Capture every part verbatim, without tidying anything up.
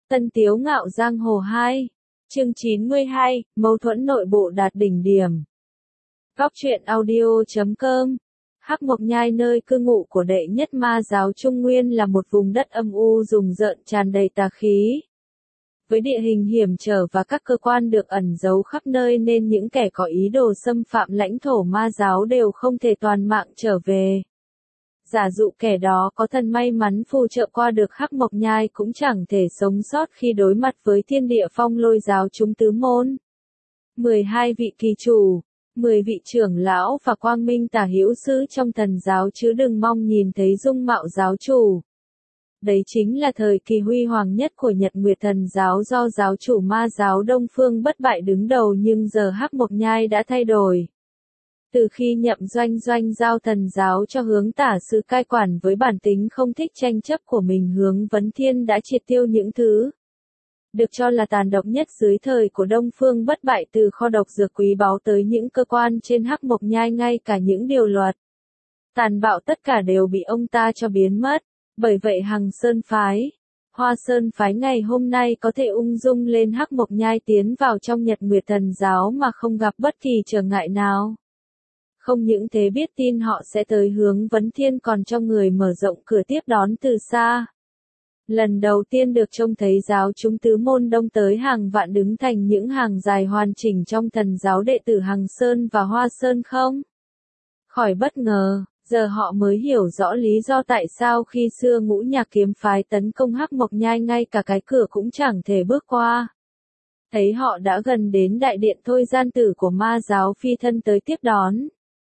Tân Tiếu Ngạo Giang Hồ hai, chương chín mươi hai, mâu thuẫn nội bộ đạt đỉnh điểm. Góc truyện audio chấm com. Hắc Mộc Nhai, nơi cư ngụ của đệ nhất ma giáo Trung Nguyên, là một vùng đất âm u rùng rợn tràn đầy tà khí. Với địa hình hiểm trở và các cơ quan được ẩn giấu khắp nơi nên những kẻ có ý đồ xâm phạm lãnh thổ ma giáo đều không thể toàn mạng trở về. Giả dụ kẻ đó có thần may mắn phù trợ qua được Hắc Mộc Nhai cũng chẳng thể sống sót khi đối mặt với thiên địa phong lôi giáo chúng tứ môn. mười hai vị kỳ chủ, mười vị trưởng lão và quang minh tả hữu sư trong thần giáo chứ đừng mong nhìn thấy dung mạo giáo chủ. Đấy chính là thời kỳ huy hoàng nhất của Nhật Nguyệt Thần giáo do giáo chủ ma giáo Đông Phương Bất Bại đứng đầu, nhưng giờ Hắc Mộc Nhai đã thay đổi. Từ khi nhậm doanh doanh giao thần giáo cho Hướng Tả Sư cai quản với bản tính không thích tranh chấp của mình, Hướng Vấn Thiên đã triệt tiêu những thứ được cho là tàn độc nhất dưới thời của Đông Phương Bất Bại, từ kho độc dược quý báu tới những cơ quan trên Hắc Mộc Nhai, ngay cả những điều luật tàn bạo tất cả đều bị ông ta cho biến mất. Bởi vậy Hằng Sơn Phái, Hoa Sơn Phái ngày hôm nay có thể ung dung lên Hắc Mộc Nhai tiến vào trong Nhật Nguyệt Thần giáo mà không gặp bất kỳ trở ngại nào. Không những thế, biết tin họ sẽ tới, Hướng Vấn Thiên còn cho người mở rộng cửa tiếp đón từ xa. Lần đầu tiên được trông thấy giáo chúng tứ môn đông tới hàng vạn đứng thành những hàng dài hoàn chỉnh trong thần giáo đệ tử Hằng Sơn và Hoa Sơn không khỏi bất ngờ. Giờ họ mới hiểu rõ lý do tại sao khi xưa Ngũ Nhạc kiếm phái tấn công Hắc Mộc Nhai ngay cả cái cửa cũng chẳng thể bước qua. Thấy họ đã gần đến đại điện, thôi gian tử của ma giáo phi thân tới tiếp đón.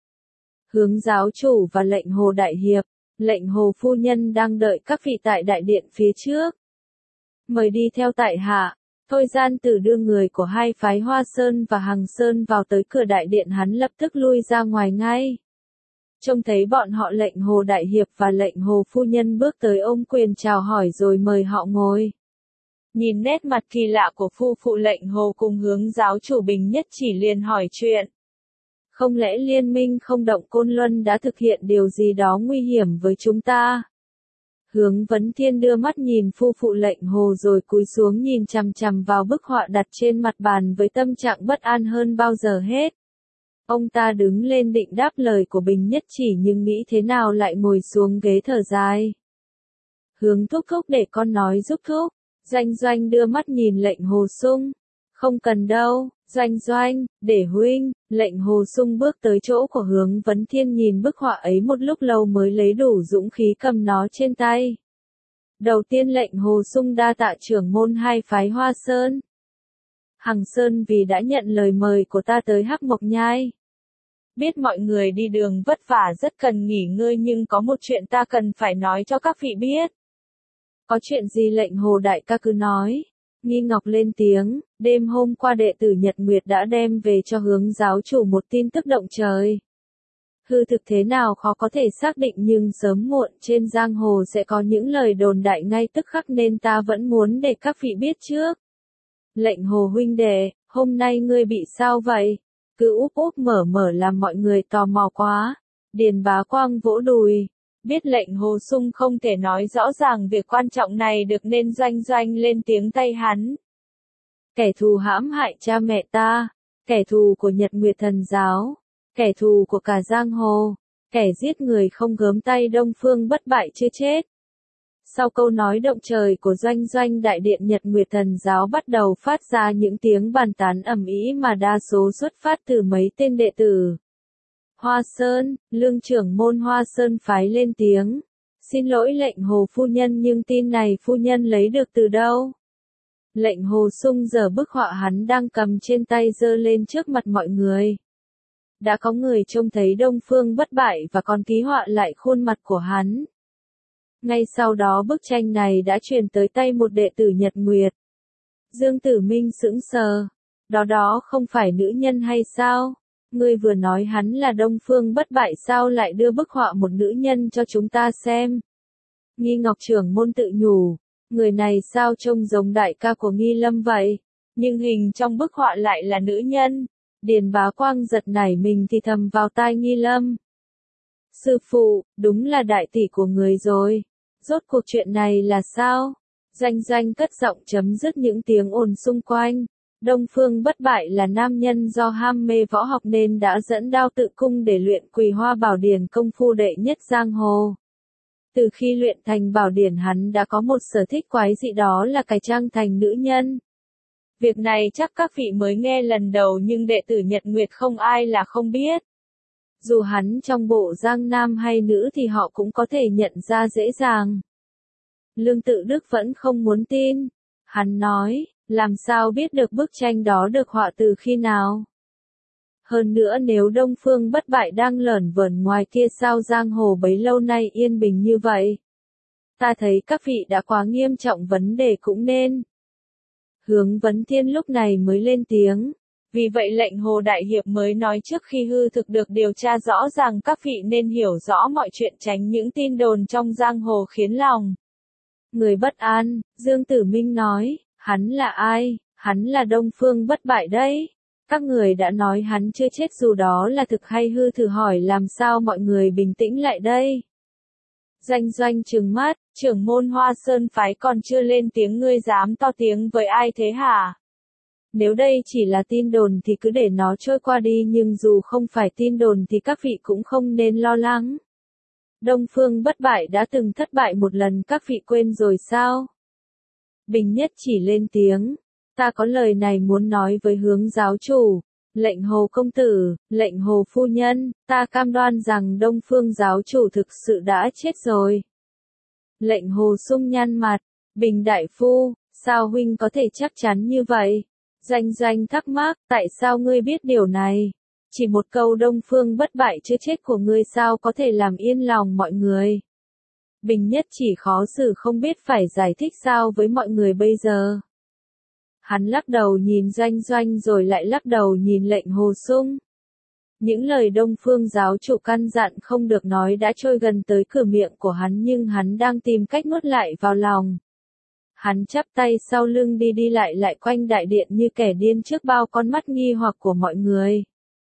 Hướng giáo chủ và Lệnh Hồ đại hiệp, Lệnh Hồ phu nhân đang đợi các vị tại đại điện phía trước. Mời đi theo tại hạ. Thôi gian tử đưa người của hai phái Hoa Sơn và Hằng Sơn vào tới cửa đại điện, hắn lập tức lui ra ngoài ngay. Trông thấy bọn họ, Lệnh Hồ đại hiệp và Lệnh Hồ phu nhân bước tới ôm quyền chào hỏi rồi mời họ ngồi. Nhìn nét mặt kỳ lạ của phu phụ Lệnh Hồ cùng Hướng giáo chủ, Bình Nhất Chỉ liền hỏi chuyện. Không lẽ Liên minh không động Côn Luân đã thực hiện điều gì đó nguy hiểm với chúng ta? Hướng Vấn Thiên đưa mắt nhìn phu phụ Lệnh Hồ rồi cúi xuống nhìn chằm chằm vào bức họa đặt trên mặt bàn với tâm trạng bất an hơn bao giờ hết. Ông ta đứng lên định đáp lời của Bình Nhất Chỉ, nhưng nghĩ thế nào lại ngồi xuống ghế thở dài. Hướng thúc thúc, để con nói giúp thúc. Doanh Doanh đưa mắt nhìn Lệnh Hồ Sung. Không cần đâu, Doanh Doanh, để huynh. Lệnh Hồ Sung bước tới chỗ của Hướng Vấn Thiên, nhìn bức họa ấy một lúc lâu mới lấy đủ dũng khí cầm nó trên tay. Đầu tiên Lệnh Hồ Sung đa tạ trưởng môn hai phái Hoa Sơn, Hằng Sơn vì đã nhận lời mời của ta tới Hắc Mộc Nhai. Biết mọi người đi đường vất vả rất cần nghỉ ngơi, nhưng có một chuyện ta cần phải nói cho các vị biết. Có chuyện gì Lệnh Hồ đại ca cứ nói. Nghi Ngọc lên tiếng. Đêm hôm qua đệ tử Nhật Nguyệt đã đem về cho Hướng giáo chủ một tin tức động trời. Hư thực thế nào khó có thể xác định, nhưng sớm muộn trên giang hồ sẽ có những lời đồn đại ngay tức khắc, nên ta vẫn muốn để các vị biết trước. Lệnh Hồ huynh đệ, hôm nay ngươi bị sao vậy? Cứ úp úp mở mở làm mọi người tò mò quá. Điền Bá Quang vỗ đùi. Biết Lệnh Hồ Sung không thể nói rõ ràng việc quan trọng này được nên Doanh Doanh lên tiếng thay hắn. Kẻ thù hãm hại cha mẹ ta, kẻ thù của Nhật Nguyệt Thần giáo, kẻ thù của cả giang hồ, kẻ giết người không gớm tay Đông Phương Bất Bại chưa chết. Sau câu nói động trời của Doanh Doanh, đại điện Nhật Nguyệt Thần giáo bắt đầu phát ra những tiếng bàn tán ầm ĩ mà đa số xuất phát từ mấy tên đệ tử Hoa Sơn. Lương trưởng môn Hoa Sơn phái lên tiếng. Xin lỗi Lệnh Hồ phu nhân, nhưng tin này phu nhân lấy được từ đâu? Lệnh Hồ Sung giở bức họa hắn đang cầm trên tay giơ lên trước mặt mọi người. Đã có người trông thấy Đông Phương Bất Bại và còn ký họa lại khuôn mặt của hắn. Ngay sau đó bức tranh này đã truyền tới tay một đệ tử Nhật Nguyệt. Dương Tử Minh sững sờ. Đó đó không phải nữ nhân hay sao? Ngươi vừa nói hắn là Đông Phương Bất Bại, sao lại đưa bức họa một nữ nhân cho chúng ta xem? Nghi Ngọc trưởng môn tự nhủ. Người này sao trông giống đại ca của Nghi Lâm vậy? Nhưng hình trong bức họa lại là nữ nhân. Điền Bá Quang giật nảy mình thì thầm vào tai Nghi Lâm. Sư phụ, đúng là đại tỷ của người rồi. Rốt cuộc chuyện này là sao? Doanh Doanh cất giọng chấm dứt những tiếng ồn xung quanh. Đông Phương Bất Bại là nam nhân do ham mê võ học nên đã dẫn đao tự cung để luyện Quỳ Hoa Bảo Điển, công phu đệ nhất giang hồ. Từ khi luyện thành bảo điển, hắn đã có một sở thích quái dị, đó là cải trang thành nữ nhân. Việc này chắc các vị mới nghe lần đầu, nhưng đệ tử Nhật Nguyệt không ai là không biết. Dù hắn trong bộ giang nam hay nữ thì họ cũng có thể nhận ra dễ dàng. Lương Tự Đức vẫn không muốn tin. Hắn nói, làm sao biết được bức tranh đó được họa từ khi nào? Hơn nữa, nếu Đông Phương Bất Bại đang lởn vởn ngoài kia, sao giang hồ bấy lâu nay yên bình như vậy? Ta thấy các vị đã quá nghiêm trọng vấn đề cũng nên. Hướng Vấn Thiên lúc này mới lên tiếng. Vì vậy lệnh Hồ Đại Hiệp mới nói trước khi hư thực được điều tra rõ ràng, các vị nên hiểu rõ mọi chuyện, tránh những tin đồn trong giang hồ khiến lòng người bất an. Dương Tử Minh nói, hắn là ai? Hắn là Đông Phương Bất Bại đấy. Các người đã nói hắn chưa chết, dù đó là thực hay hư, thử hỏi làm sao mọi người bình tĩnh lại đây? Doanh Doanh trừng mắt, trưởng môn Hoa Sơn phái còn chưa lên tiếng, ngươi dám to tiếng với ai thế hả? Nếu đây chỉ là tin đồn thì cứ để nó trôi qua đi, nhưng dù không phải tin đồn thì các vị cũng không nên lo lắng. Đông Phương Bất Bại đã từng thất bại một lần, các vị quên rồi sao? Bình Nhất Chỉ lên tiếng, ta có lời này muốn nói với Hướng giáo chủ. Lệnh Hồ công tử, lệnh Hồ phu nhân, ta cam đoan rằng Đông Phương giáo chủ thực sự đã chết rồi. Lệnh Hồ sung nhăn mặt, Bình đại phu, sao huynh có thể chắc chắn như vậy? Doanh Doanh thắc mắc, tại sao ngươi biết điều này? Chỉ một câu Đông Phương Bất Bại chưa chết của ngươi sao có thể làm yên lòng mọi người? Bình Nhất Chỉ khó xử không biết phải giải thích sao với mọi người bây giờ. Hắn lắc đầu nhìn Doanh Doanh rồi lại lắc đầu nhìn lệnh Hồ sung. Những lời Đông Phương giáo chủ căn dặn không được nói đã trôi gần tới cửa miệng của hắn, nhưng hắn đang tìm cách nuốt lại vào lòng. Hắn chắp tay sau lưng đi đi lại lại quanh đại điện như kẻ điên trước bao con mắt nghi hoặc của mọi người.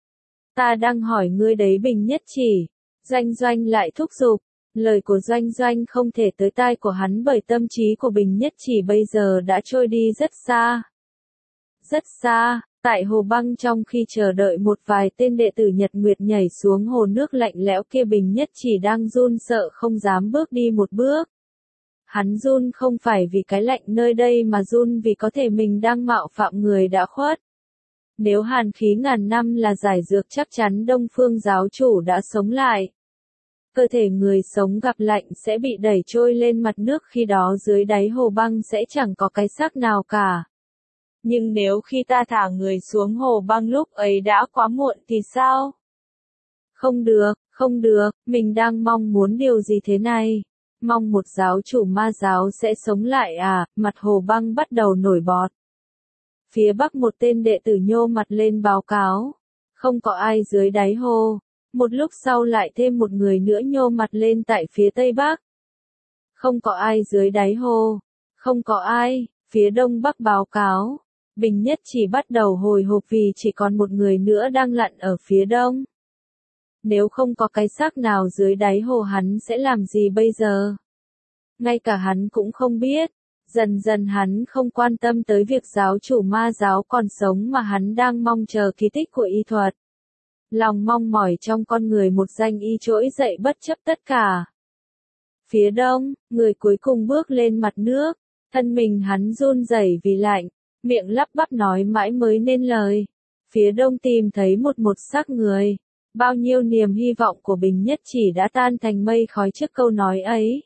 Ta đang hỏi ngươi đấy Bình Nhất Chỉ. Doanh Doanh lại thúc giục. Lời của Doanh Doanh không thể tới tai của hắn bởi tâm trí của Bình Nhất Chỉ bây giờ đã trôi đi rất xa. Rất xa, tại hồ băng, trong khi chờ đợi một vài tên đệ tử Nhật Nguyệt nhảy xuống hồ nước lạnh lẽo kia, Bình Nhất Chỉ đang run sợ không dám bước đi một bước. Hắn run không phải vì cái lạnh nơi đây mà run vì có thể mình đang mạo phạm người đã khuất. Nếu hàn khí ngàn năm là giải dược, chắc chắn Đông Phương giáo chủ đã sống lại. Cơ thể người sống gặp lạnh sẽ bị đẩy trôi lên mặt nước, khi đó dưới đáy hồ băng sẽ chẳng có cái xác nào cả. Nhưng nếu khi ta thả người xuống hồ băng lúc ấy đã quá muộn thì sao? Không được, không được, mình đang mong muốn điều gì thế này? Mong một giáo chủ ma giáo sẽ sống lại à? Mặt hồ băng bắt đầu nổi bọt. Phía bắc một tên đệ tử nhô mặt lên báo cáo. Không có ai dưới đáy hồ. Một lúc sau lại thêm một người nữa nhô mặt lên tại phía tây bắc. Không có ai dưới đáy hồ. Không có ai. Phía đông bắc báo cáo. Bình Nhất Chỉ bắt đầu hồi hộp vì chỉ còn một người nữa đang lặn ở phía đông. Nếu không có cái xác nào dưới đáy hồ, hắn sẽ làm gì bây giờ? Ngay cả hắn cũng không biết. Dần dần hắn không quan tâm tới việc giáo chủ ma giáo còn sống mà hắn đang mong chờ kỳ tích của y thuật. Lòng mong mỏi trong con người một danh y trỗi dậy bất chấp tất cả. Phía đông, người cuối cùng bước lên mặt nước. Thân mình hắn run rẩy vì lạnh. Miệng lắp bắp nói mãi mới nên lời. Phía đông tìm thấy một một xác người. Bao nhiêu niềm hy vọng của Bình Nhất Chỉ đã tan thành mây khói trước câu nói ấy.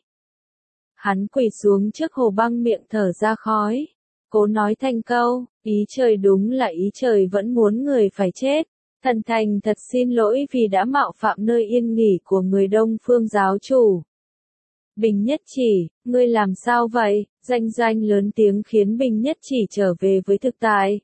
Hắn quỳ xuống trước hồ băng, miệng thở ra khói. Cố nói thành câu, ý trời, đúng là ý trời vẫn muốn người phải chết. Thần thành thật xin lỗi vì đã mạo phạm nơi yên nghỉ của người Đông Phương giáo chủ. Bình Nhất Chỉ, ngươi làm sao vậy? Doanh Doanh lớn tiếng khiến Bình Nhất Chỉ trở về với thực tại.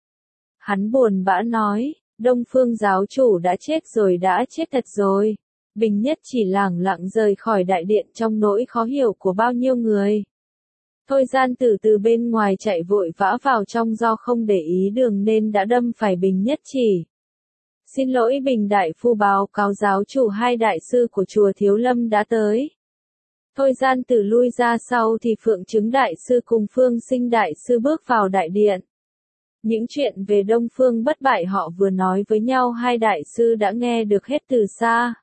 Hắn buồn bã nói, Đông Phương giáo chủ đã chết rồi, đã chết thật rồi. Bình Nhất Chỉ lẳng lặng rời khỏi đại điện trong nỗi khó hiểu của bao nhiêu người. Thôi Gian Tử từ bên ngoài chạy vội vã vào trong, do không để ý đường nên đã đâm phải Bình Nhất Chỉ. Xin lỗi Bình đại phu, báo cáo giáo chủ, hai đại sư của chùa Thiếu Lâm đã tới. Thôi gian tử lui ra sau thì Phượng Chứng Đại Sư cùng Phương Sinh Đại Sư bước vào đại điện. Những chuyện về Đông Phương Bất Bại họ vừa nói với nhau hai đại sư đã nghe được hết từ xa.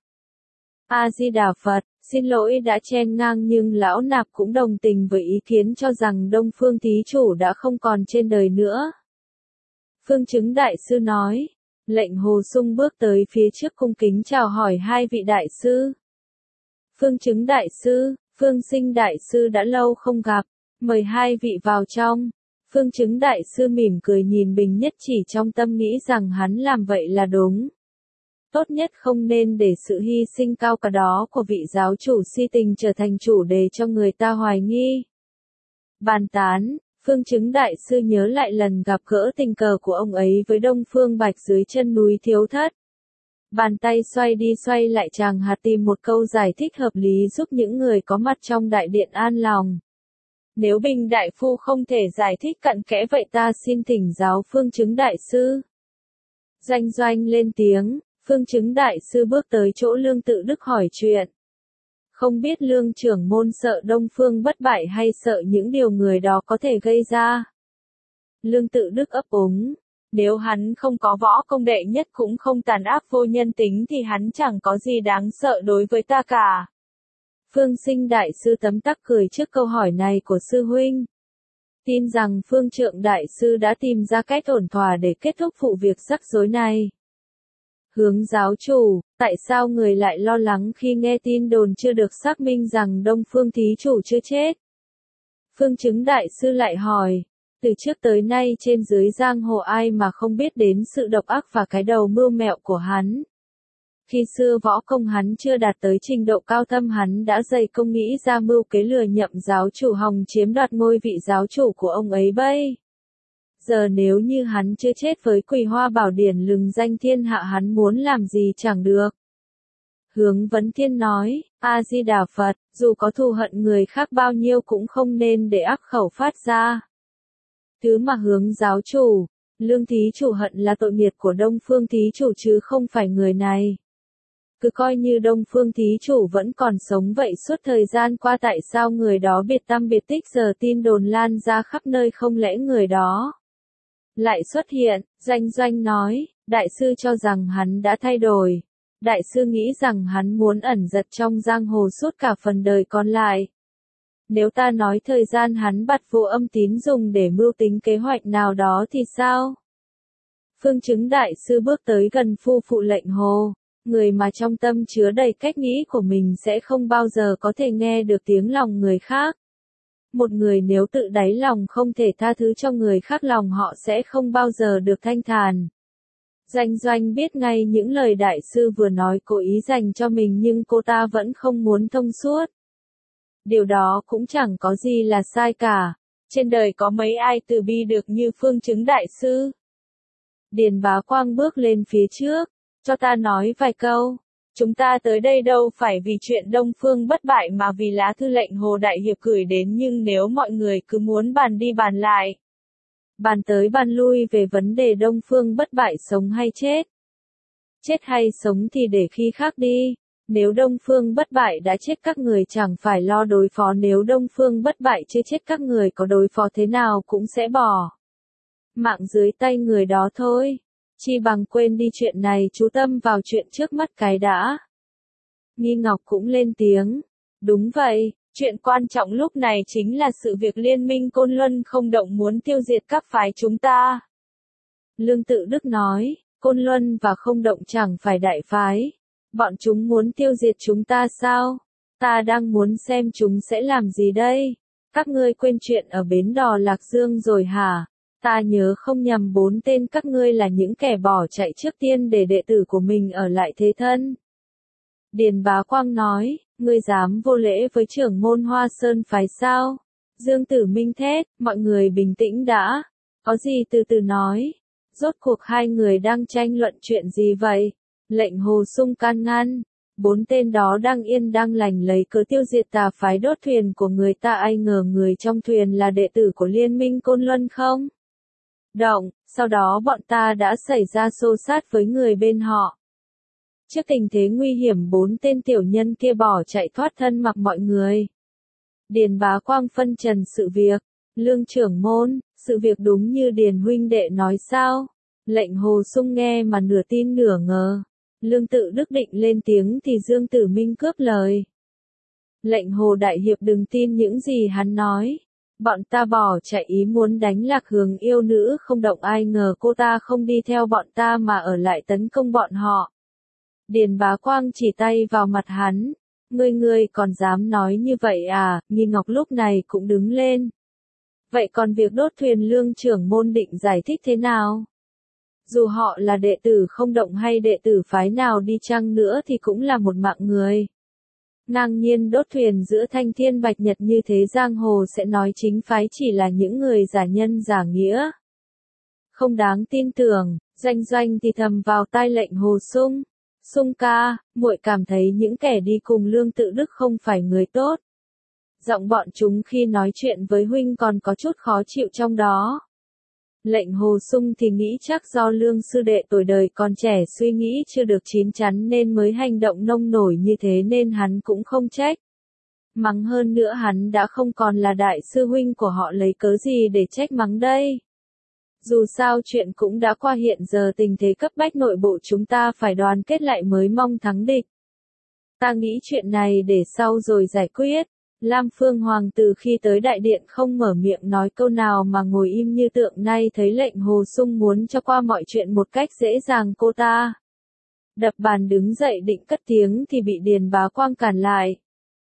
A-di-đà Phật, xin lỗi đã chen ngang nhưng lão nạp cũng đồng tình với ý kiến cho rằng Đông Phương thí chủ đã không còn trên đời nữa. Phương Chứng Đại Sư nói, lệnh Hồ Sung bước tới phía trước cung kính chào hỏi hai vị đại sư. Phương Chứng Đại Sư, Phương Sinh Đại Sư đã lâu không gặp, mời hai vị vào trong. Phương Chứng Đại Sư mỉm cười nhìn Bình Nhất Chỉ trong tâm nghĩ rằng hắn làm vậy là đúng. Tốt nhất không nên để sự hy sinh cao cả đó của vị giáo chủ si tình trở thành chủ đề cho người ta hoài nghi. Bàn tán, Phương Chứng Đại Sư nhớ lại lần gặp gỡ tình cờ của ông ấy với Đông Phương Bạch dưới chân núi Thiếu Thất. Bàn tay xoay đi xoay lại chàng hạt tìm một câu giải thích hợp lý giúp những người có mặt trong đại điện an lòng. Nếu Bình Đại Phu không thể giải thích cặn kẽ vậy ta xin thỉnh giáo Phương Chứng Đại Sư. Doanh Doanh lên tiếng, Phương Chứng Đại Sư bước tới chỗ Lương Tự Đức hỏi chuyện. Không biết Lương trưởng môn sợ Đông Phương Bất Bại hay sợ những điều người đó có thể gây ra. Lương Tự Đức ấp úng, nếu hắn không có võ công đệ nhất cũng không tàn ác vô nhân tính thì hắn chẳng có gì đáng sợ đối với ta cả. Phương Sinh Đại Sư tấm tắc cười trước câu hỏi này của sư huynh. Tin rằng Phương Trượng Đại Sư đã tìm ra cách ổn thỏa để kết thúc vụ việc rắc rối này. Hướng giáo chủ, tại sao người lại lo lắng khi nghe tin đồn chưa được xác minh rằng Đông Phương thí chủ chưa chết? Phương Chứng Đại Sư lại hỏi, từ trước tới nay trên dưới giang hồ ai mà không biết đến sự độc ác và cái đầu mưu mẹo của hắn. Khi xưa võ công hắn chưa đạt tới trình độ cao thâm hắn đã dày công nghĩ ra mưu kế lừa nhậm giáo chủ hòng chiếm đoạt ngôi vị giáo chủ của ông ấy bây. Giờ nếu như hắn chưa chết với Quỳ Hoa Bảo Điển lừng danh thiên hạ hắn muốn làm gì chẳng được. Hướng Vấn Thiên nói, A-di-đà Phật, dù có thù hận người khác bao nhiêu cũng không nên để ác khẩu phát ra. Thứ mà Hướng giáo chủ, Lương thí chủ hận là tội nghiệp của Đông Phương thí chủ chứ không phải người này. Cứ coi như Đông Phương thí chủ vẫn còn sống vậy suốt thời gian qua tại sao người đó biệt tăm biệt tích giờ tin đồn lan ra khắp nơi không lẽ người đó lại xuất hiện. Doanh Doanh nói, đại sư cho rằng hắn đã thay đổi. Đại sư nghĩ rằng hắn muốn ẩn giật trong giang hồ suốt cả phần đời còn lại. Nếu ta nói thời gian hắn bặt vô âm tín dùng để mưu tính kế hoạch nào đó thì sao? Phương Chứng Đại Sư bước tới gần phu phụ lệnh Hồ. Người mà trong tâm chứa đầy cách nghĩ của mình sẽ không bao giờ có thể nghe được tiếng lòng người khác. Một người nếu tự đáy lòng không thể tha thứ cho người khác lòng họ sẽ không bao giờ được thanh thản. Doanh Doanh biết ngay những lời đại sư vừa nói cố ý dành cho mình nhưng cô ta vẫn không muốn thông suốt. Điều đó cũng chẳng có gì là sai cả. Trên đời có mấy ai từ bi được như Phương Chứng Đại Sư. Điền Bá Quang bước lên phía trước. Cho ta nói vài câu. Chúng ta tới đây đâu phải vì chuyện Đông Phương Bất Bại mà vì lá thư lệnh Hồ Đại Hiệp gửi đến nhưng nếu mọi người cứ muốn bàn đi bàn lại. Bàn tới bàn lui về vấn đề Đông Phương Bất Bại sống hay chết. Chết hay sống thì để khi khác đi. Nếu Đông Phương Bất Bại đã chết các người chẳng phải lo đối phó nếu Đông Phương Bất Bại chưa chết các người có đối phó thế nào cũng sẽ bỏ mạng dưới tay người đó thôi. Chi bằng quên đi chuyện này chú tâm vào chuyện trước mắt cái đã. Nghi Ngọc cũng lên tiếng. Đúng vậy, chuyện quan trọng lúc này chính là sự việc liên minh Côn Luân không động muốn tiêu diệt các phái chúng ta. Lương Tự Đức nói, Côn Luân và không động chẳng phải đại phái. Bọn chúng muốn tiêu diệt chúng ta sao? Ta đang muốn xem chúng sẽ làm gì đây? Các ngươi quên chuyện ở bến đò Lạc Dương rồi hả? Ta nhớ không nhầm bốn tên các ngươi là những kẻ bỏ chạy trước tiên để đệ tử của mình ở lại thế thân. Điền Bá Quang nói, ngươi dám vô lễ với trưởng môn Hoa Sơn phái sao? Dương Tử Minh thét, mọi người bình tĩnh đã. Có gì từ từ nói. Rốt cuộc hai người đang tranh luận chuyện gì vậy? Lệnh Hồ Sung can ngăn. Bốn tên đó đang yên đang lành lấy cớ tiêu diệt tà phái đốt thuyền của người ta ai ngờ người trong thuyền là đệ tử của Liên minh Côn Luân không? Động, sau đó bọn ta đã xảy ra xô sát với người bên họ. Trước tình thế nguy hiểm bốn tên tiểu nhân kia bỏ chạy thoát thân mặc mọi người. Điền Bá Quang phân trần sự việc. Lương trưởng môn, sự việc đúng như Điền huynh đệ nói sao? Lệnh Hồ Sung nghe mà nửa tin nửa ngờ. Lương Tự Đức định lên tiếng thì Dương Tử Minh cướp lời. Lệnh Hồ đại hiệp đừng tin những gì hắn nói. Bọn ta bỏ chạy ý muốn đánh lạc hướng yêu nữ không động, ai ngờ cô ta không đi theo bọn ta mà ở lại tấn công bọn họ. Điền Bá Quang chỉ tay vào mặt hắn. Ngươi ngươi còn dám nói như vậy à? Nghi Ngọc lúc này cũng đứng lên. Vậy còn việc đốt thuyền Lương trưởng môn định giải thích thế nào? Dù họ là đệ tử không động hay đệ tử phái nào đi chăng nữa thì cũng là một mạng người. Ngang nhiên đốt thuyền giữa thanh thiên bạch nhật như thế, giang hồ sẽ nói chính phái chỉ là những người giả nhân giả nghĩa. Không đáng tin tưởng. Doanh Doanh thì thầm vào tai Lệnh Hồ Sung. Sung ca, muội cảm thấy những kẻ đi cùng Lương Tự Đức không phải người tốt. Giọng bọn chúng khi nói chuyện với huynh còn có chút khó chịu trong đó. Lệnh Hồ Sung thì nghĩ chắc do Lương sư đệ tuổi đời còn trẻ suy nghĩ chưa được chín chắn nên mới hành động nông nổi như thế, nên hắn cũng không trách. Mắng hơn nữa hắn đã không còn là đại sư huynh của họ, lấy cớ gì để trách mắng đây? Dù sao chuyện cũng đã qua, hiện giờ tình thế cấp bách, nội bộ chúng ta phải đoàn kết lại mới mong thắng địch. Ta nghĩ chuyện này để sau rồi giải quyết. Lam Phương Hoàng từ khi tới đại điện không mở miệng nói câu nào mà ngồi im như tượng, nay thấy Lệnh Hồ Sung muốn cho qua mọi chuyện một cách dễ dàng, cô ta đập bàn đứng dậy định cất tiếng thì bị Điền Bá Quang cản lại.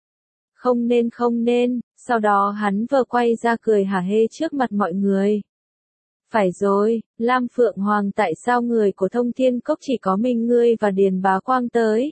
Không nên không nên, sau đó hắn vờ quay ra cười hả hê trước mặt mọi người. Phải rồi, Lam Phượng Hoàng, tại sao người của Thông Thiên Cốc chỉ có mình ngươi và Điền Bá Quang tới?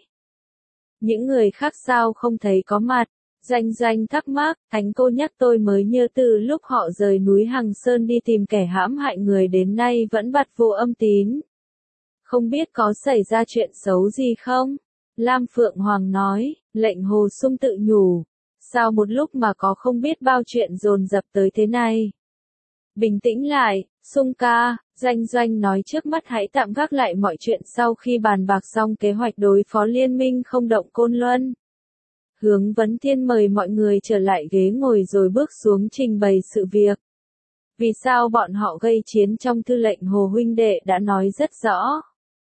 Những người khác sao không thấy có mặt? Doanh Doanh thắc mắc, thánh cô nhắc tôi mới nhớ từ lúc họ rời núi Hằng Sơn đi tìm kẻ hãm hại người đến nay vẫn bặt vô âm tín. Không biết có xảy ra chuyện xấu gì không? Lam Phượng Hoàng nói. Lệnh Hồ Sung tự nhủ. Sao một lúc mà có không biết bao chuyện dồn dập tới thế này? Bình tĩnh lại, Sung ca, Doanh Doanh nói, trước mắt hãy tạm gác lại mọi chuyện sau khi bàn bạc xong kế hoạch đối phó liên minh không động Côn Luân. Hướng Vấn Thiên mời mọi người trở lại ghế ngồi rồi bước xuống trình bày sự việc. Vì sao bọn họ gây chiến trong thư lệnh Hồ huynh đệ đã nói rất rõ.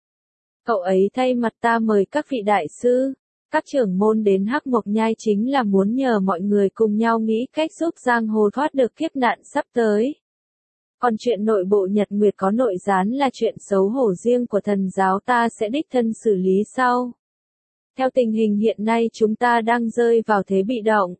Cậu ấy thay mặt ta mời các vị đại sư, các trưởng môn đến Hắc Mộc Nhai chính là muốn nhờ mọi người cùng nhau nghĩ cách giúp giang hồ thoát được kiếp nạn sắp tới. Còn chuyện nội bộ Nhật Nguyệt có nội gián là chuyện xấu hổ riêng của thần giáo, ta sẽ đích thân xử lý sau. Theo tình hình hiện nay chúng ta đang rơi vào thế bị động.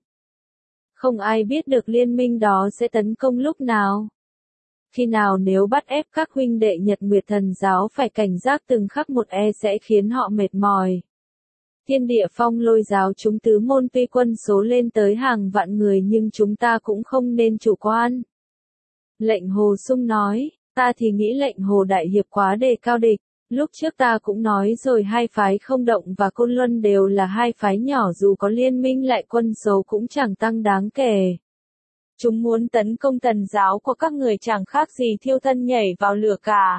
Không ai biết được liên minh đó sẽ tấn công lúc nào. Khi nào, nếu bắt ép các huynh đệ Nhật Nguyệt thần giáo phải cảnh giác từng khắc một e sẽ khiến họ mệt mỏi. Thiên Địa Phong Lôi giáo chúng tứ môn tuy quân số lên tới hàng vạn người nhưng chúng ta cũng không nên chủ quan. Lệnh Hồ Sung nói, ta thì nghĩ Lệnh Hồ đại hiệp quá đề cao địch. Lúc trước ta cũng nói rồi, hai phái không động và Côn Luân đều là hai phái nhỏ, dù có liên minh lại quân số cũng chẳng tăng đáng kể. Chúng muốn tấn công thần giáo của các người chẳng khác gì thiêu thân nhảy vào lửa cả.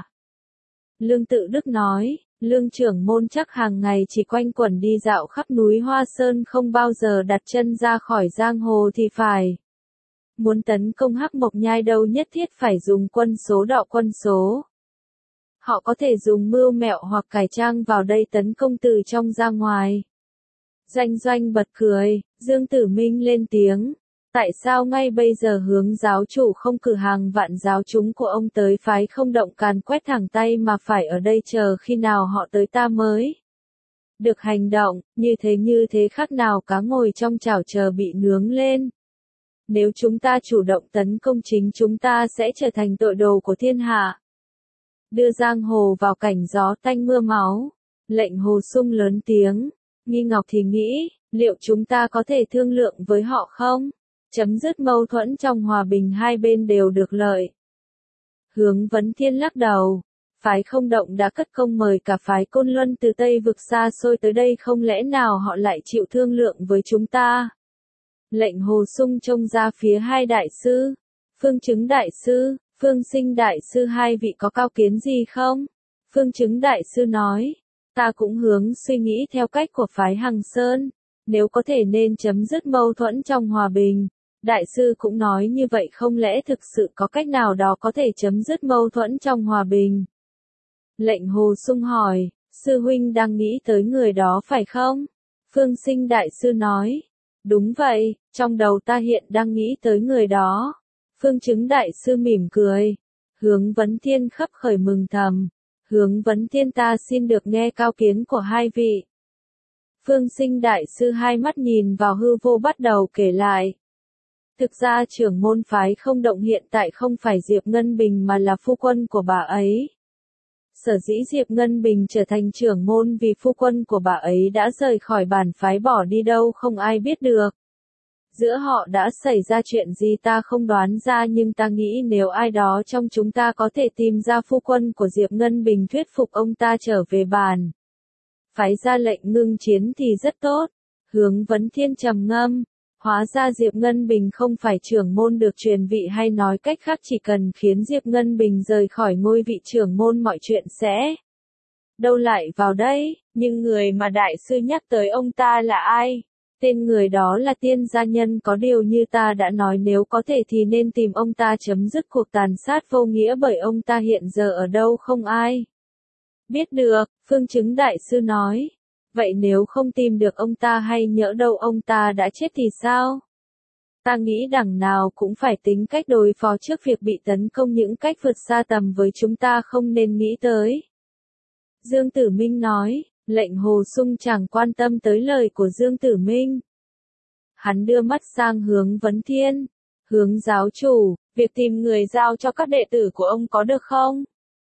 Lương Tự Đức nói, Lương trưởng môn chắc hàng ngày chỉ quanh quẩn đi dạo khắp núi Hoa Sơn, không bao giờ đặt chân ra khỏi giang hồ thì phải. Muốn tấn công Hắc Mộc Nhai đâu nhất thiết phải dùng quân số đọ quân số. Họ có thể dùng mưu mẹo hoặc cải trang vào đây tấn công từ trong ra ngoài. Doanh Doanh bật cười, Dương Tử Minh lên tiếng. Tại sao ngay bây giờ hướng giáo chủ không cử hàng vạn giáo chúng của ông tới phái không động càn quét thẳng tay mà phải ở đây chờ khi nào họ tới ta mới được hành động, như thế như thế khác nào cá ngồi trong chảo chờ bị nướng lên. Nếu chúng ta chủ động tấn công chính chúng ta sẽ trở thành tội đồ của thiên hạ. Đưa giang hồ vào cảnh gió tanh mưa máu. Lệnh Hồ Sung lớn tiếng. Nghi Ngọc thì nghĩ, liệu chúng ta có thể thương lượng với họ không? Chấm dứt mâu thuẫn trong hòa bình, hai bên đều được lợi. Hướng Vấn Thiên lắc đầu. Phái không động đã cất công mời cả phái Côn Luân từ Tây vực xa xôi tới đây, không lẽ nào họ lại chịu thương lượng với chúng ta? Lệnh Hồ Sung trông ra phía hai đại sư. Phương Chứng đại sư, Phương Sinh đại sư, hai vị có cao kiến gì không? Phương Chứng đại sư nói, ta cũng hướng suy nghĩ theo cách của phái Hằng Sơn. Nếu có thể nên chấm dứt mâu thuẫn trong hòa bình. Đại sư cũng nói như vậy không lẽ thực sự có cách nào đó có thể chấm dứt mâu thuẫn trong hòa bình? Lệnh Hồ Sung hỏi, sư huynh đang nghĩ tới người đó phải không? Phương Sinh đại sư nói, đúng vậy, trong đầu ta hiện đang nghĩ tới người đó. Phương Chứng đại sư mỉm cười. Hướng Vấn Thiên khấp khởi mừng thầm. Hướng Vấn Thiên ta xin được nghe cao kiến của hai vị. Phương Sinh đại sư hai mắt nhìn vào hư vô bắt đầu kể lại. Thực ra trưởng môn phái không động hiện tại không phải Diệp Ngân Bình mà là phu quân của bà ấy. Sở dĩ Diệp Ngân Bình trở thành trưởng môn vì phu quân của bà ấy đã rời khỏi bản phái bỏ đi đâu không ai biết được. Giữa họ đã xảy ra chuyện gì ta không đoán ra nhưng ta nghĩ nếu ai đó trong chúng ta có thể tìm ra phu quân của Diệp Ngân Bình thuyết phục ông ta trở về bản phái ra lệnh ngưng chiến thì rất tốt. Hướng Vấn Thiên trầm ngâm. Hóa ra Diệp Ngân Bình không phải trưởng môn được truyền vị hay nói cách khác chỉ cần khiến Diệp Ngân Bình rời khỏi ngôi vị trưởng môn mọi chuyện sẽ đâu lại vào đây, nhưng người mà đại sư nhắc tới ông ta là ai? Tên người đó là Tiên gia nhân có điều như ta đã nói nếu có thể thì nên tìm ông ta chấm dứt cuộc tàn sát vô nghĩa bởi ông ta hiện giờ ở đâu không ai biết được, Phương Chứng đại sư nói. Vậy nếu không tìm được ông ta hay nhỡ đâu ông ta đã chết thì sao? Ta nghĩ đằng nào cũng phải tính cách đối phó trước việc bị tấn công những cách vượt xa tầm với chúng ta không nên nghĩ tới. Dương Tử Minh nói, lệnh Hồ Sung chẳng quan tâm tới lời của Dương Tử Minh. Hắn đưa mắt sang Hướng Vấn Thiên. Hướng giáo chủ, việc tìm người giao cho các đệ tử của ông có được không?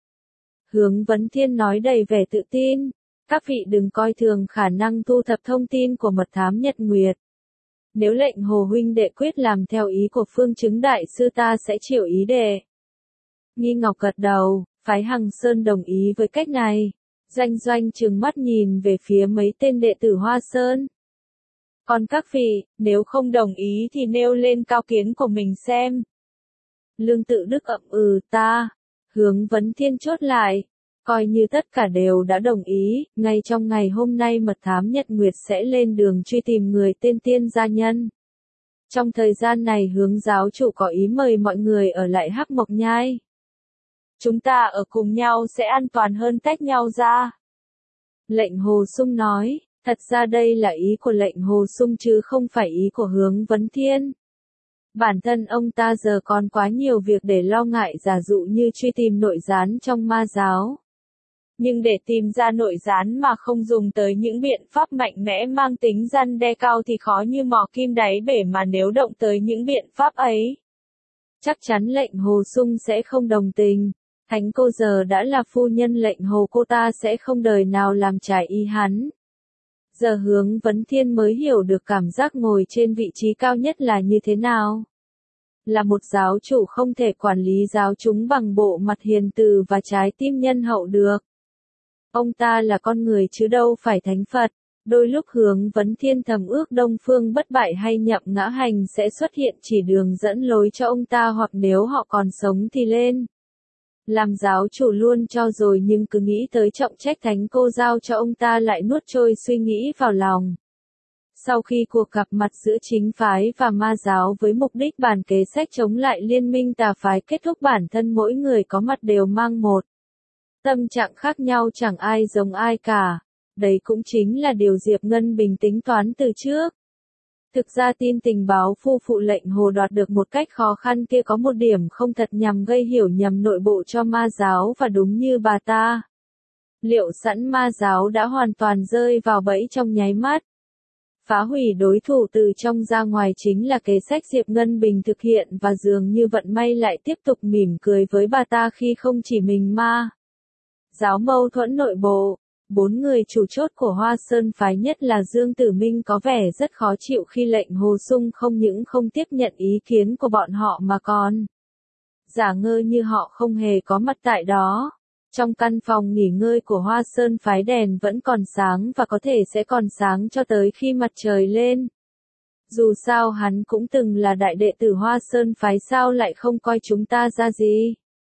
Hướng Vấn Thiên nói đầy vẻ tự tin. Các vị đừng coi thường khả năng thu thập thông tin của mật thám Nhật Nguyệt. Nếu lệnh Hồ huynh đệ quyết làm theo ý của Phương Chứng đại sư ta sẽ chịu ý đệ. Nghi Ngọc gật đầu, phái Hằng Sơn đồng ý với cách này. Doanh Doanh trừng mắt nhìn về phía mấy tên đệ tử Hoa Sơn. Còn các vị, nếu không đồng ý thì nêu lên cao kiến của mình xem. Lương Tự Đức ậm ừ ta. Hướng Vấn Thiên chốt lại. Coi như tất cả đều đã đồng ý, ngay trong ngày hôm nay mật thám Nhật Nguyệt sẽ lên đường truy tìm người tên Tiên gia nhân. Trong thời gian này Hướng giáo chủ có ý mời mọi người ở lại Hắc Mộc Nhai. Chúng ta ở cùng nhau sẽ an toàn hơn tách nhau ra. Lệnh Hồ Sung nói, thật ra đây là ý của lệnh Hồ Sung chứ không phải ý của Hướng Vấn Thiên. Bản thân ông ta giờ còn quá nhiều việc để lo ngại giả dụ như truy tìm nội gián trong ma giáo. Nhưng để tìm ra nội gián mà không dùng tới những biện pháp mạnh mẽ mang tính răn đe cao thì khó như mò kim đáy bể mà nếu động tới những biện pháp ấy. Chắc chắn lệnh Hồ Sung sẽ không đồng tình. Thánh cô giờ đã là phu nhân lệnh Hồ cô ta sẽ không đời nào làm trái ý hắn. Giờ Hướng Vấn Thiên mới hiểu được cảm giác ngồi trên vị trí cao nhất là như thế nào. Là một giáo chủ không thể quản lý giáo chúng bằng bộ mặt hiền từ và trái tim nhân hậu được. Ông ta là con người chứ đâu phải thánh Phật. Đôi lúc Hướng Vấn Thiên thầm ước Đông Phương Bất Bại hay Nhậm Ngã Hành sẽ xuất hiện chỉ đường dẫn lối cho ông ta hoặc nếu họ còn sống thì lên làm giáo chủ luôn cho rồi nhưng cứ nghĩ tới trọng trách thánh cô giao cho ông ta lại nuốt trôi suy nghĩ vào lòng. Sau khi cuộc gặp mặt giữa chính phái và ma giáo với mục đích bàn kế sách chống lại liên minh tà phái kết thúc bản thân mỗi người có mặt đều mang một tâm trạng khác nhau chẳng ai giống ai cả. Đấy cũng chính là điều Diệp Ngân Bình tính toán từ trước. Thực ra tin tình báo phu phụ lệnh Hồ đoạt được một cách khó khăn kia có một điểm không thật nhằm gây hiểu nhầm nội bộ cho ma giáo và đúng như bà ta. Liệu sẵn ma giáo đã hoàn toàn rơi vào bẫy trong nháy mắt. Phá hủy đối thủ từ trong ra ngoài chính là kế sách Diệp Ngân Bình thực hiện và dường như vận may lại tiếp tục mỉm cười với bà ta khi không chỉ mình ma giáo mâu thuẫn nội bộ. Bốn người chủ chốt của Hoa Sơn phái nhất là Dương Tử Minh có vẻ rất khó chịu khi lệnh Hồ Sung không những không tiếp nhận ý kiến của bọn họ mà còn giả ngơ như họ không hề có mặt tại đó. Trong căn phòng nghỉ ngơi của Hoa Sơn phái đèn vẫn còn sáng và có thể sẽ còn sáng cho tới khi mặt trời lên. Dù sao hắn cũng từng là đại đệ tử Hoa Sơn phái sao lại không coi chúng ta ra gì.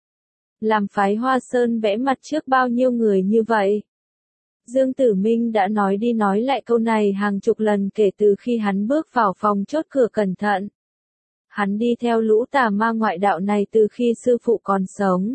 Làm phái Hoa Sơn vẽ mặt trước bao nhiêu người như vậy. Dương Tử Minh đã nói đi nói lại câu này hàng chục lần kể từ khi hắn bước vào phòng chốt cửa cẩn thận. Hắn đi theo lũ tà ma ngoại đạo này từ khi sư phụ còn sống.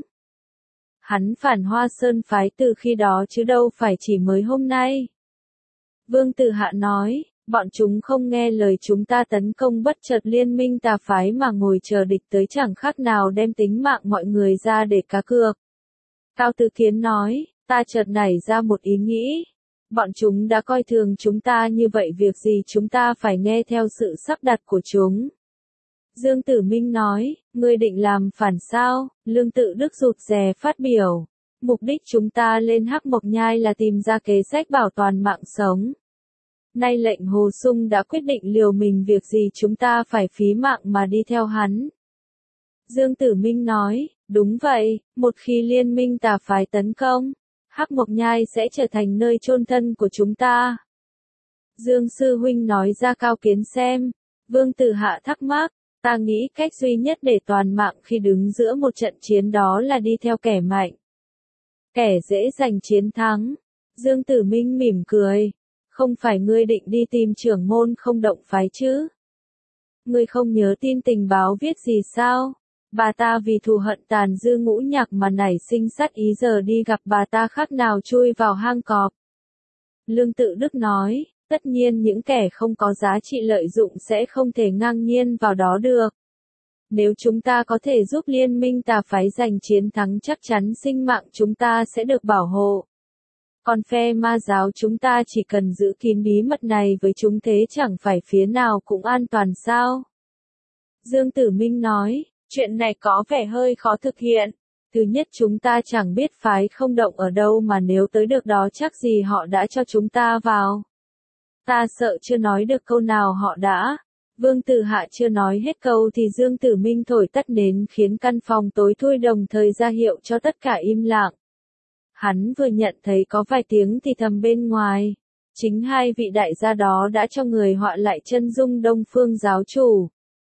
Hắn phản Hoa Sơn phái từ khi đó chứ đâu phải chỉ mới hôm nay. Vương Tử Hạ nói, bọn chúng không nghe lời chúng ta tấn công bất chợt liên minh tà phái mà ngồi chờ địch tới chẳng khác nào đem tính mạng mọi người ra để cá cược. Cao Tứ Kiến nói, ta chợt nảy ra một ý nghĩ. Bọn chúng đã coi thường chúng ta như vậy việc gì chúng ta phải nghe theo sự sắp đặt của chúng. Dương Tử Minh nói, ngươi định làm phản sao? Lương Tự Đức rụt rè phát biểu. Mục đích chúng ta lên Hắc Mộc Nhai là tìm ra kế sách bảo toàn mạng sống. Nay lệnh Hồ Sung đã quyết định liều mình việc gì chúng ta phải phí mạng mà đi theo hắn. Dương Tử Minh nói, đúng vậy, một khi liên minh tà phái tấn công, Hắc Mộc Nhai sẽ trở thành nơi chôn thân của chúng ta. Dương Sư Huynh nói ra cao kiến xem. Vương Tử Hạ thắc mắc, ta nghĩ cách duy nhất để toàn mạng khi đứng giữa một trận chiến đó là đi theo kẻ mạnh. Kẻ dễ giành chiến thắng. Dương Tử Minh mỉm cười. Không phải ngươi định đi tìm trưởng môn không động phái chứ? Ngươi không nhớ tin tình báo viết gì sao? Bà ta vì thù hận tàn dư ngũ nhạc mà nảy sinh sát ý giờ đi gặp bà ta khác nào chui vào hang cọp. Lương Tự Đức nói, tất nhiên những kẻ không có giá trị lợi dụng sẽ không thể ngang nhiên vào đó được. Nếu chúng ta có thể giúp liên minh tà phái giành chiến thắng chắc chắn sinh mạng chúng ta sẽ được bảo hộ. Còn phe ma giáo chúng ta chỉ cần giữ kín bí mật này với chúng thế chẳng phải phía nào cũng an toàn sao? Dương Tử Minh nói, chuyện này có vẻ hơi khó thực hiện. Thứ nhất chúng ta chẳng biết phái không động ở đâu mà nếu tới được đó chắc gì họ đã cho chúng ta vào. Ta sợ chưa nói được câu nào họ đã. Vương Tử Hạ chưa nói hết câu thì Dương Tử Minh thổi tắt nến khiến căn phòng tối thui đồng thời ra hiệu cho tất cả im lặng. Hắn vừa nhận thấy có vài tiếng thì thầm bên ngoài. Chính hai vị đại gia đó đã cho người họa lại chân dung Đông Phương giáo chủ.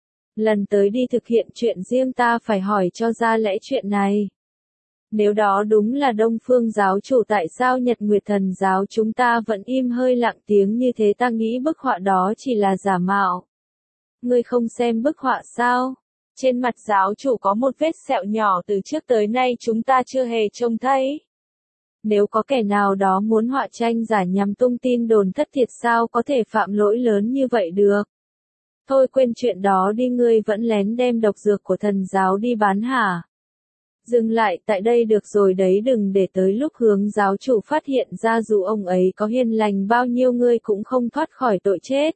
Lần tới đi thực hiện chuyện riêng ta phải hỏi cho ra lẽ chuyện này. Nếu đó đúng là Đông Phương giáo chủ tại sao Nhật Nguyệt Thần giáo chúng ta vẫn im hơi lặng tiếng như thế ta nghĩ bức họa đó chỉ là giả mạo. Ngươi không xem bức họa sao? Trên mặt giáo chủ có một vết sẹo nhỏ từ trước tới nay chúng ta chưa hề trông thấy. Nếu có kẻ nào đó muốn họa tranh giả nhằm tung tin đồn thất thiệt sao có thể phạm lỗi lớn như vậy được? Thôi quên chuyện đó đi ngươi vẫn lén đem độc dược của thần giáo đi bán hả? Dừng lại tại đây được rồi đấy đừng để tới lúc hướng giáo chủ phát hiện ra dù ông ấy có hiền lành bao nhiêu ngươi cũng không thoát khỏi tội chết.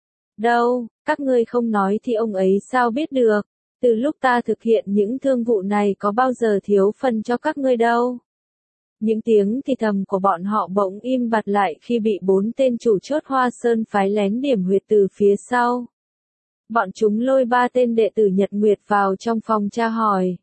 Đâu, các ngươi không nói thì ông ấy sao biết được? Từ lúc ta thực hiện những thương vụ này có bao giờ thiếu phần cho các ngươi đâu. Những tiếng thì thầm của bọn họ bỗng im bặt lại khi bị bốn tên chủ chốt Hoa Sơn phái lén điểm huyệt từ phía sau. Bọn chúng lôi ba tên đệ tử Nhật Nguyệt vào trong phòng tra hỏi.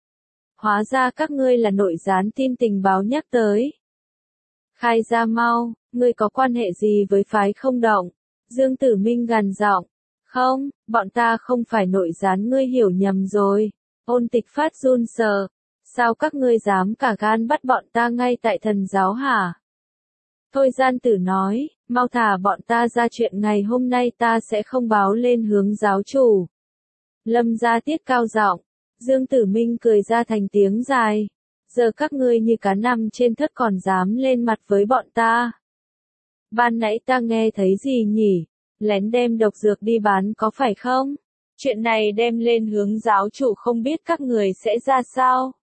Hóa ra các ngươi là nội gián tin tình báo nhắc tới. Khai ra mau, ngươi có quan hệ gì với phái không động? Dương Tử Minh gằn giọng. Không, bọn ta không phải nội gián ngươi hiểu nhầm rồi. Ôn Tịch Phát run sờ. Sao các ngươi dám cả gan bắt bọn ta ngay tại thần giáo hả? Thôi Gian Tử nói, mau thả bọn ta ra chuyện ngày hôm nay ta sẽ không báo lên hướng giáo chủ. Lâm Gia Tiết cao giọng. Dương Tử Minh cười ra thành tiếng dài. Giờ các ngươi như cá nằm trên thớt còn dám lên mặt với bọn ta. Ban nãy ta nghe thấy gì nhỉ? Lén đem độc dược đi bán có phải không? Chuyện này đem lên hướng giáo chủ không biết các người sẽ ra sao?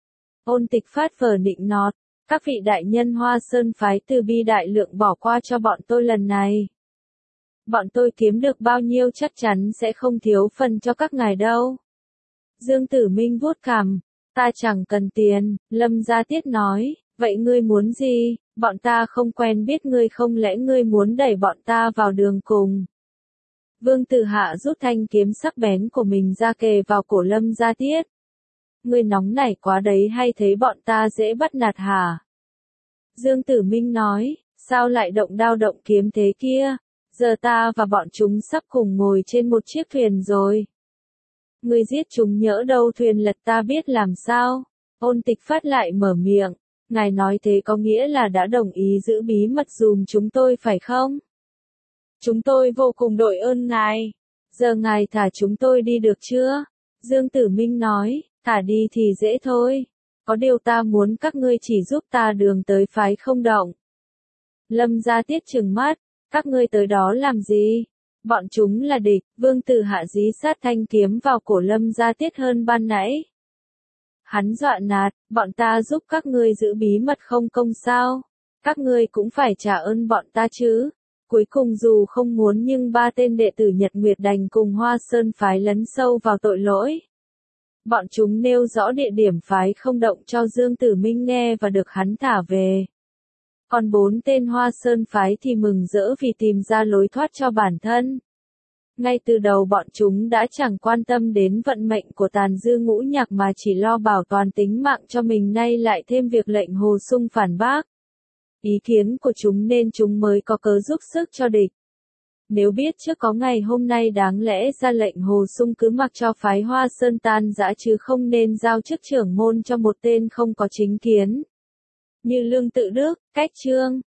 Ôn Tịch Phát vờ nịnh nọt. Các vị đại nhân Hoa Sơn phái từ bi đại lượng bỏ qua cho bọn tôi lần này. Bọn tôi kiếm được bao nhiêu chắc chắn sẽ không thiếu phần cho các ngài đâu. Dương Tử Minh vuốt cằm. Ta chẳng cần tiền, Lâm Gia Tiết nói, vậy ngươi muốn gì? Bọn ta không quen biết ngươi không lẽ ngươi muốn đẩy bọn ta vào đường cùng. Vương Tử Hạ rút thanh kiếm sắc bén của mình ra kề vào cổ Lâm Gia Tiết. Ngươi nóng nảy quá đấy hay thấy bọn ta dễ bắt nạt hả? Dương Tử Minh nói, sao lại động đao động kiếm thế kia? Giờ ta và bọn chúng sắp cùng ngồi trên một chiếc thuyền rồi. Ngươi giết chúng nhỡ đâu thuyền lật ta biết làm sao? Ôn Tịch Phát lại mở miệng. Ngài nói thế có nghĩa là đã đồng ý giữ bí mật dùm chúng tôi phải không? Chúng tôi vô cùng đội ơn ngài. Giờ ngài thả chúng tôi đi được chưa? Dương Tử Minh nói, thả đi thì dễ thôi. Có điều ta muốn các ngươi chỉ giúp ta đường tới phái không động. Lâm Gia Tiết trừng mắt, các ngươi tới đó làm gì? Bọn chúng là địch. Vương Tử Hạ dí sát thanh kiếm vào cổ Lâm Gia Tiết hơn ban nãy. Hắn dọa nạt, bọn ta giúp các ngươi giữ bí mật không công sao? Các ngươi cũng phải trả ơn bọn ta chứ. Cuối cùng dù không muốn nhưng ba tên đệ tử Nhật Nguyệt đành cùng Hoa Sơn phái lấn sâu vào tội lỗi. Bọn chúng nêu rõ địa điểm phái không động cho Dương Tử Minh nghe và được hắn thả về. Còn bốn tên Hoa Sơn phái thì mừng rỡ vì tìm ra lối thoát cho bản thân. Ngay từ đầu bọn chúng đã chẳng quan tâm đến vận mệnh của Tàn Dư Ngũ Nhạc mà chỉ lo bảo toàn tính mạng cho mình, nay lại thêm việc lệnh Hồ Sung phản bác ý kiến của chúng nên chúng mới có cớ giúp sức cho địch. Nếu biết trước có ngày hôm nay đáng lẽ ra lệnh Hồ Sung cứ mặc cho phái Hoa Sơn tan rã chứ không nên giao chức trưởng môn cho một tên không có chính kiến. Như Lương Tự Đức, Cách Trương,